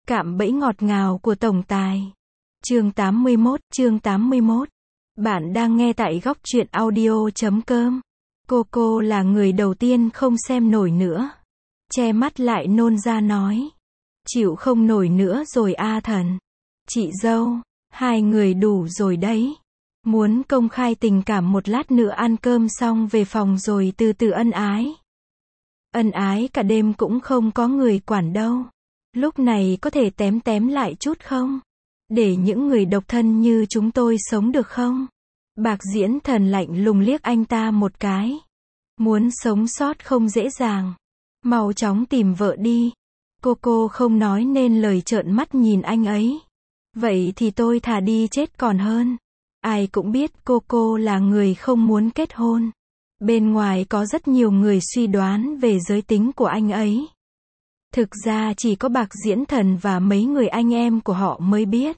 Cạm bẫy ngọt ngào của tổng tài. Chương 81. Bạn đang nghe tại góc truyện audio.com. Cô là người đầu tiên không xem nổi nữa. Che mắt lại nôn ra nói. Chịu không nổi nữa rồi a thần. Chị dâu, hai người đủ rồi đấy. Muốn công khai tình cảm một lát nữa ăn cơm xong về phòng rồi từ từ ân ái. Ân ái cả đêm cũng không có người quản đâu. Lúc này có thể tém lại chút không? Để những người độc thân như chúng tôi sống được không? Bạc Diễn Thần lạnh lùng liếc anh ta một cái. Muốn sống sót không dễ dàng. Mau chóng tìm vợ đi. Cô không nói nên lời, trợn mắt nhìn anh ấy. Vậy thì tôi thà đi chết còn hơn. Ai cũng biết cô là người không muốn kết hôn. Bên ngoài có rất nhiều người suy đoán về giới tính của anh ấy. Thực ra chỉ có Bạc Diễn Thần và mấy người anh em của họ mới biết.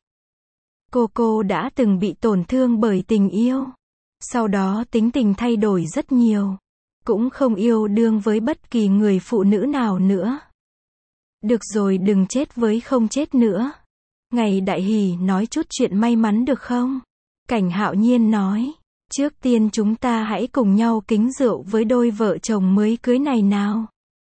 Cô đã từng bị tổn thương bởi tình yêu. Sau đó tính tình thay đổi rất nhiều. Cũng không yêu đương với bất kỳ người phụ nữ nào nữa. Được rồi, đừng chết với không chết nữa. Ngày đại hỷ nói chút chuyện may mắn được không? Cảnh Hạo Nhiên nói. Trước tiên chúng ta hãy cùng nhau kính rượu với đôi vợ chồng mới cưới này nào.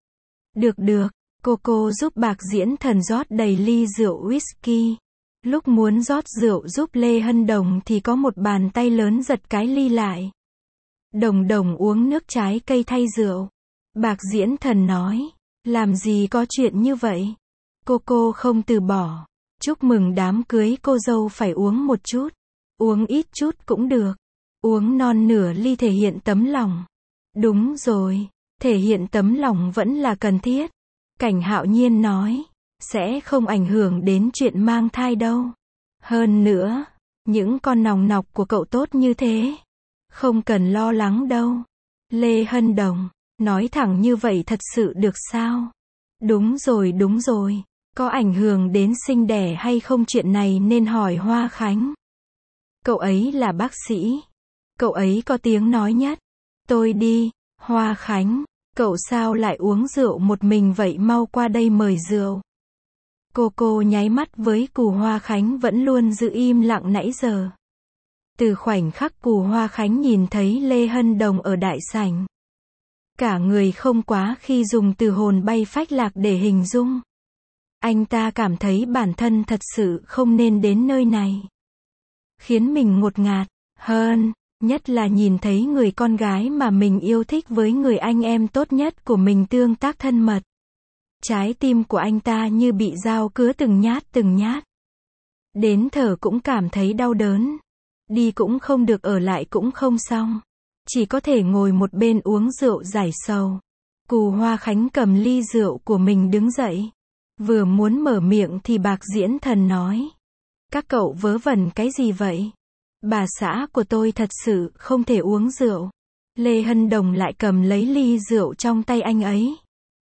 Được. Cô giúp Bạc Diễn Thần rót đầy ly rượu whisky. Lúc muốn rót rượu giúp Lê Hân Đồng thì có một bàn tay lớn giật cái ly lại. Đồng uống nước trái cây thay rượu. Bạc Diễn Thần nói. Làm gì có chuyện như vậy. Cô không từ bỏ. Chúc mừng đám cưới cô dâu phải uống một chút. Uống ít chút cũng được. Uống non nửa ly thể hiện tấm lòng. Đúng rồi. Thể hiện tấm lòng vẫn là cần thiết. Cảnh Hạo Nhiên nói. Sẽ không ảnh hưởng đến chuyện mang thai đâu. Hơn nữa, những con nòng nọc của cậu tốt như thế. Không cần lo lắng đâu. Lê Hân Đồng. Nói thẳng như vậy thật sự được sao? Đúng rồi. Có ảnh hưởng đến sinh đẻ hay không chuyện này nên hỏi Hoa Khánh. Cậu ấy là bác sĩ. Cậu ấy có tiếng nói nhất. Tôi đi. Hoa Khánh. Cậu sao lại uống rượu một mình vậy, mau qua đây mời rượu. Cô nháy mắt với Cù Hoa Khánh vẫn luôn giữ im lặng nãy giờ. Từ khoảnh khắc Cù Hoa Khánh nhìn thấy Lê Hân Đồng ở đại sảnh. Cả người không quá khi dùng từ hồn bay phách lạc để hình dung. Anh ta cảm thấy bản thân thật sự không nên đến nơi này. Khiến mình ngột ngạt, hơn. Nhất là nhìn thấy người con gái mà mình yêu thích với người anh em tốt nhất của mình tương tác thân mật. Trái tim của anh ta như bị dao cứa từng nhát. Đến thở cũng cảm thấy đau đớn. Đi cũng không được, ở lại cũng không xong. Chỉ có thể ngồi một bên uống rượu giải sầu. Cù Hoa Khánh cầm ly rượu của mình đứng dậy. Vừa muốn mở miệng thì Bạc Diễn Thần nói. Các cậu vớ vẩn cái gì vậy? Bà xã của tôi thật sự không thể uống rượu. Lê Hân Đồng lại cầm lấy ly rượu trong tay anh ấy.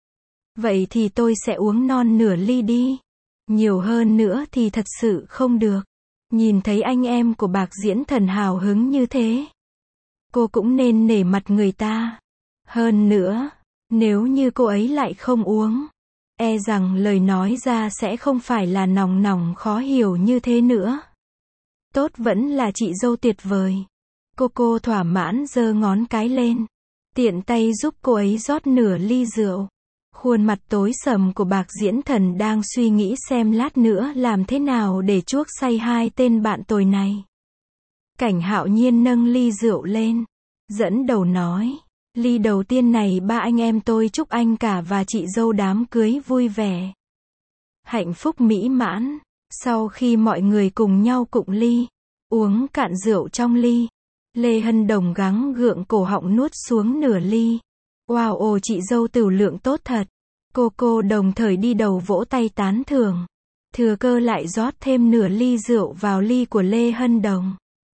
Vậy thì tôi sẽ uống non nửa ly đi. Nhiều hơn nữa thì thật sự không được. Nhìn thấy anh em của Bạc Diễn Thần hào hứng như thế. Cô cũng nên nể mặt người ta. Hơn nữa, nếu như cô ấy lại không uống, e rằng lời nói ra sẽ không phải là nòng khó hiểu như thế nữa. Tốt, vẫn là chị dâu tuyệt vời. Cô thỏa mãn giơ ngón cái lên. Tiện tay giúp cô ấy rót nửa ly rượu. Khuôn mặt tối sầm của Bạc Diễn Thần đang suy nghĩ xem lát nữa làm thế nào để chuốc say hai tên bạn tồi này. Cảnh Hạo Nhiên nâng ly rượu lên. Dẫn đầu nói. Ly đầu tiên này ba anh em tôi chúc anh cả và chị dâu đám cưới vui vẻ. Hạnh phúc mỹ mãn. Sau khi mọi người cùng nhau cụng ly, uống cạn rượu trong ly, Lê Hân Đồng gắng gượng cổ họng nuốt xuống nửa ly. Wow, chị dâu tửu lượng tốt thật. Cô đồng thời đi đầu vỗ tay tán thưởng. Thừa cơ lại rót thêm nửa ly rượu vào ly của Lê Hân Đồng.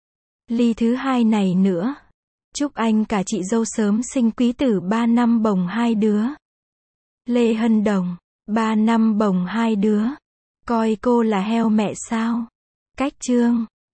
Ly thứ hai này nữa. Chúc anh cả chị dâu sớm sinh quý tử, 3 năm bồng 2 đứa. Lê Hân Đồng, 3 năm bồng 2 đứa. Coi cô là heo mẹ sao? Cách chương